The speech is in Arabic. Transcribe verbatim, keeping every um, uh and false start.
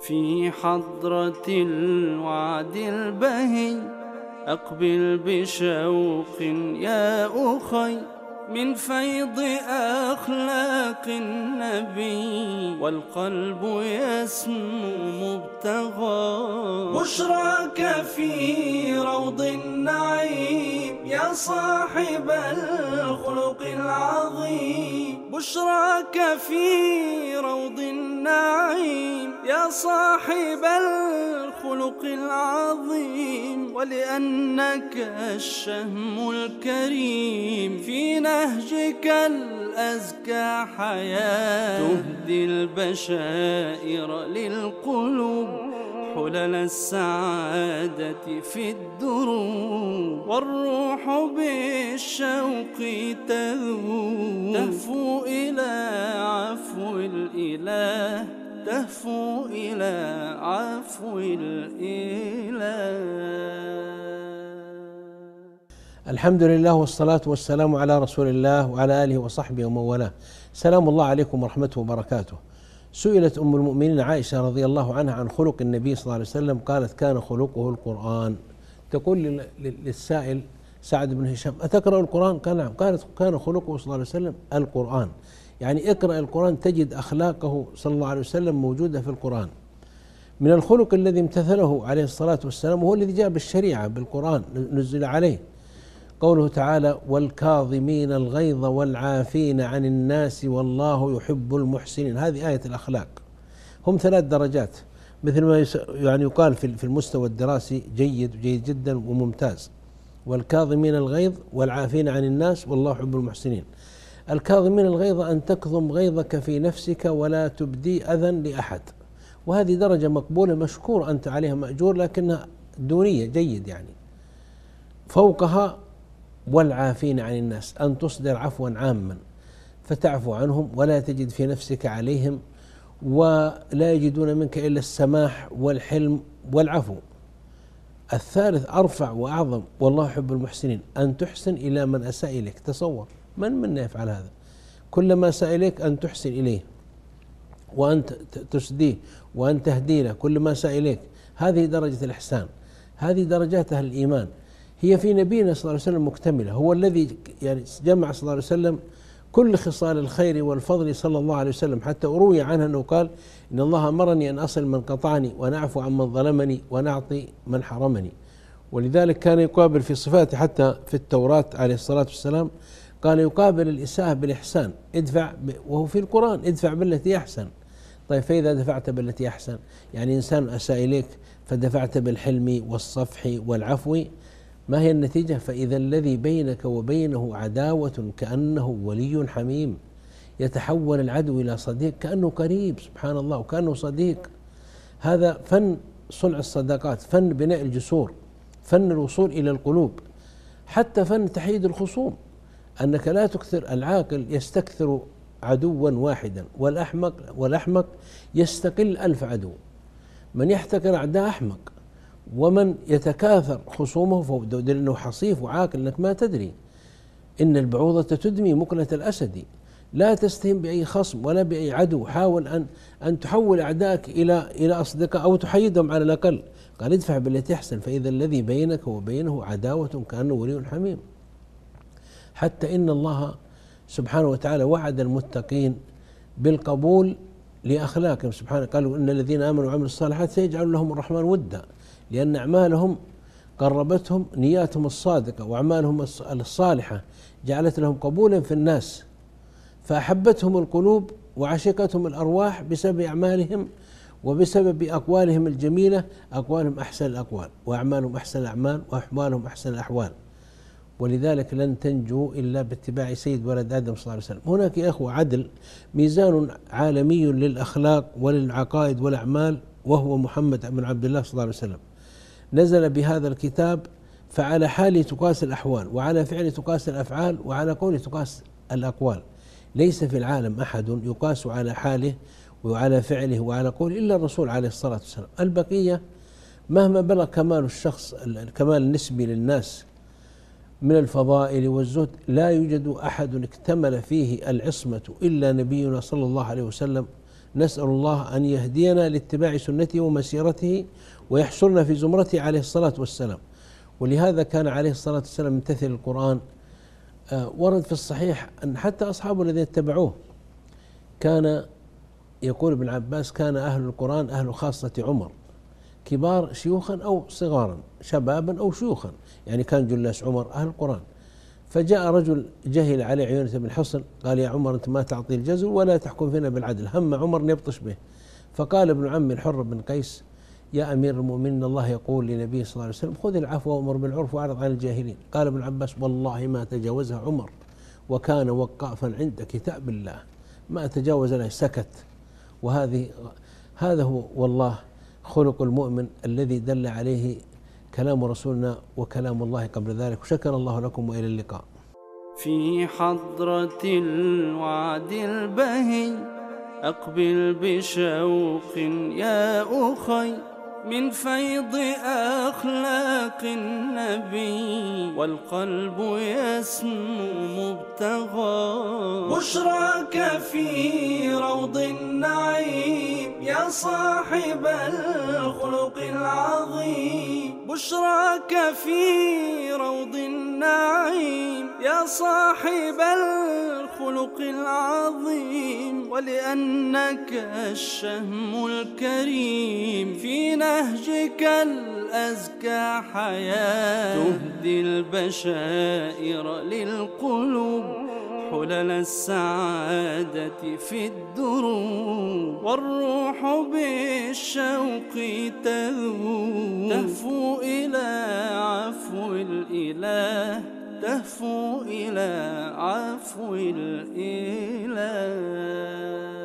في حضرة الوعد البهي أقبل بشوق يا أخي من فيض أخلاق النبي والقلب يسمو مبتغى. بشراك في روض النعيم يا صاحب الخلق العظيم. بشراك في روض النعيم يا صاحب الخلق العظيم، ولأنك الشهم الكريم في نهجك الأزكى حياة تهدي البشائر للقلوب حلل السعادة في الدروب، والروح بالشوق تذوب تهفو إلى عفو الإله، تهفو إلى عفو الإله. الحمد لله والصلاة والسلام على رسول الله وعلى آله وصحبه ومن والاه. سلام الله عليكم ورحمته وبركاته. سئلت أم المؤمنين عائشة رضي الله عنها عن خلق النبي صلى الله عليه وسلم، قالت: كان خلقه القرآن. تقول للسائل سعد بن هشام: أتقرأ القرآن؟ قال: نعم. قالت: كان خلقه صلى الله عليه وسلم القرآن، يعني اقرأ القرآن تجد أخلاقه صلى الله عليه وسلم موجودة في القرآن. من الخلق الذي امتثله عليه الصلاة والسلام هو الذي جاء بالشريعة بالقرآن نزل عليه، قوله تعالى: والكاظمين الغيظ والعافين عن الناس والله يحب المحسنين. هذه آية الأخلاق. هم ثلاث درجات، مثل ما يعني يقال في المستوى الدراسي جيد وجيد جدا وممتاز. والكاظمين الغيظ والعافين عن الناس والله يحب المحسنين. الكاظمين الغيظ أن تكظم غيظك في نفسك ولا تبدي أذى لأحد، وهذه درجة مقبولة مشكور أنت عليها مأجور، لكنها دونية جيد. يعني فوقها والعافين عن الناس، أن تصدر عفوا عاما فتعفو عنهم ولا تجد في نفسك عليهم ولا يجدون منك إلا السماح والحلم والعفو. الثالث أرفع وأعظم والله يحب المحسنين، أن تحسن إلى من أساء إليك. تصور من منا يفعل هذا؟ كلما أساء إليك أن تحسن إليه وأن تسديه وأن تهدي له كل ما أساء إليك. هذه درجة الإحسان، هذه درجات أهل الإيمان، هي في نبينا صلى الله عليه وسلم مكتملة. هو الذي يعني جمع صلى الله عليه وسلم كل خصال الخير والفضل صلى الله عليه وسلم، حتى أروي عنه أنه قال: إن الله أمرني أن أصل من قطعني ونعفو عن من ظلمني ونعطي من حرمني. ولذلك كان يقابل في صفاته حتى في التوراة عليه الصلاة والسلام، قال يقابل الإساءة بالإحسان، ادفع وهو في القرآن ادفع بالتي أحسن. طيب فإذا دفعت بالتي أحسن، يعني إنسان أساء إليك فدفعت بالحلم والصفح والعفو، ما هي النتيجة؟ فإذا الذي بينك وبينه عداوة كأنه ولي حميم، يتحول العدو إلى صديق كأنه قريب، سبحان الله، وكأنه صديق. هذا فن صنع الصداقات، فن بناء الجسور، فن الوصول إلى القلوب، حتى فن تحييد الخصوم، أنك لا تكثر. العاقل يستكثر عدوا واحدا، والأحمق والأحمق يستقل ألف عدو. من يحتكر أعداء أحمق، ومن يتكاثر خصومه فهو دليل أنه حصيف وعاقل، أنك ما تدري. إن البعوضة تدمي مكنة الأسد. لا تستهين بأي خصم ولا بأي عدو، حاول أن أن تحول أعدائك إلى إلى أصدقاء أو تحيدهم على الأقل. قال: ادفع بالتي أحسن فإذا الذي بينك وبينه عداوة كأنه ولي حميم. حتى إن الله سبحانه وتعالى وعد المتقين بالقبول لأخلاقهم سبحانه، قالوا: إن الذين آمنوا وعملوا الصالحات سيجعل لهم الرحمن ودا، لأن أعمالهم قربتهم، نياتهم الصادقة وأعمالهم الصالحة جعلت لهم قبولا في الناس، فأحبتهم القلوب وعشقتهم الأرواح بسبب أعمالهم وبسبب أقوالهم الجميلة. أقوالهم أحسن الأقوال، وأعمالهم أحسن الأعمال، وأحوالهم أحسن الأحوال. ولذلك لن تنجو إلا باتباع سيد ولد آدم صلى الله عليه وسلم. هناك يا أخوة عدل، ميزان عالمي للأخلاق وللعقائد والأعمال، وهو محمد بن عبد الله صلى الله عليه وسلم. نزل بهذا الكتاب، فعلى حاله تقاس الأحوال، وعلى فعله تقاس الأفعال، وعلى قوله تقاس الأقوال. ليس في العالم أحد يقاس على حاله وعلى فعله وعلى قوله إلا الرسول عليه الصلاة والسلام. البقية مهما بلغ كمال الشخص، الكمال النسبي للناس من الفضائل والزهد، لا يوجد أحد اكتمل فيه العصمة إلا نبينا صلى الله عليه وسلم. نسأل الله أن يهدينا لاتباع سنته ومسيرته ويحشرنا في زمرته عليه الصلاة والسلام. ولهذا كان عليه الصلاة والسلام يمتثل القرآن. آه ورد في الصحيح أن حتى أصحابه الذين اتبعوه، كان يقول ابن عباس كان أهل القرآن أهل خاصة عمر، كبار شيوخا أو صغارا، شبابا أو شيوخا، يعني كان جلاس عمر أهل القرآن. فجاء رجل جهل عليه عيونة بن حصن قال: يا عمر أنت ما تعطي الجزل ولا تحكم فينا بالعدل. هم عمر أن يبطش به، فقال ابن عم الحر بن قيس: يا أمير المؤمنين، الله يقول لنبيه صلى الله عليه وسلم: خذ العفو وأمر بالعرف وأعرض عن الجاهلين. قال ابن عباس: والله ما تجاوزها عمر، وكان وقافا عند كتاب الله، ما تجاوز له، سكت. وهذه هذا هو والله خلق المؤمن الذي دل عليه كلام رسولنا وكلام الله قبل ذلك. وشكر الله لكم وإلى اللقاء. في حضرة الوعد البهي أقبل بشوق يا أخي، من فيض أخلاق النبي والقلب يسمو مبتغى. بشراك في روض النعيم يا صاحب الخلق العظيم. بشراك في روض النعيم يا صاحب الخلق العظيم، ولأنك الشهم الكريم في نهجك الأزكى حياة، تهدي البشائر للقلوب حلل السعادة في الدروب، والروح بالشوق تذوب، تهفو إلى عفو الإله، تهفو إلى عفو الإله.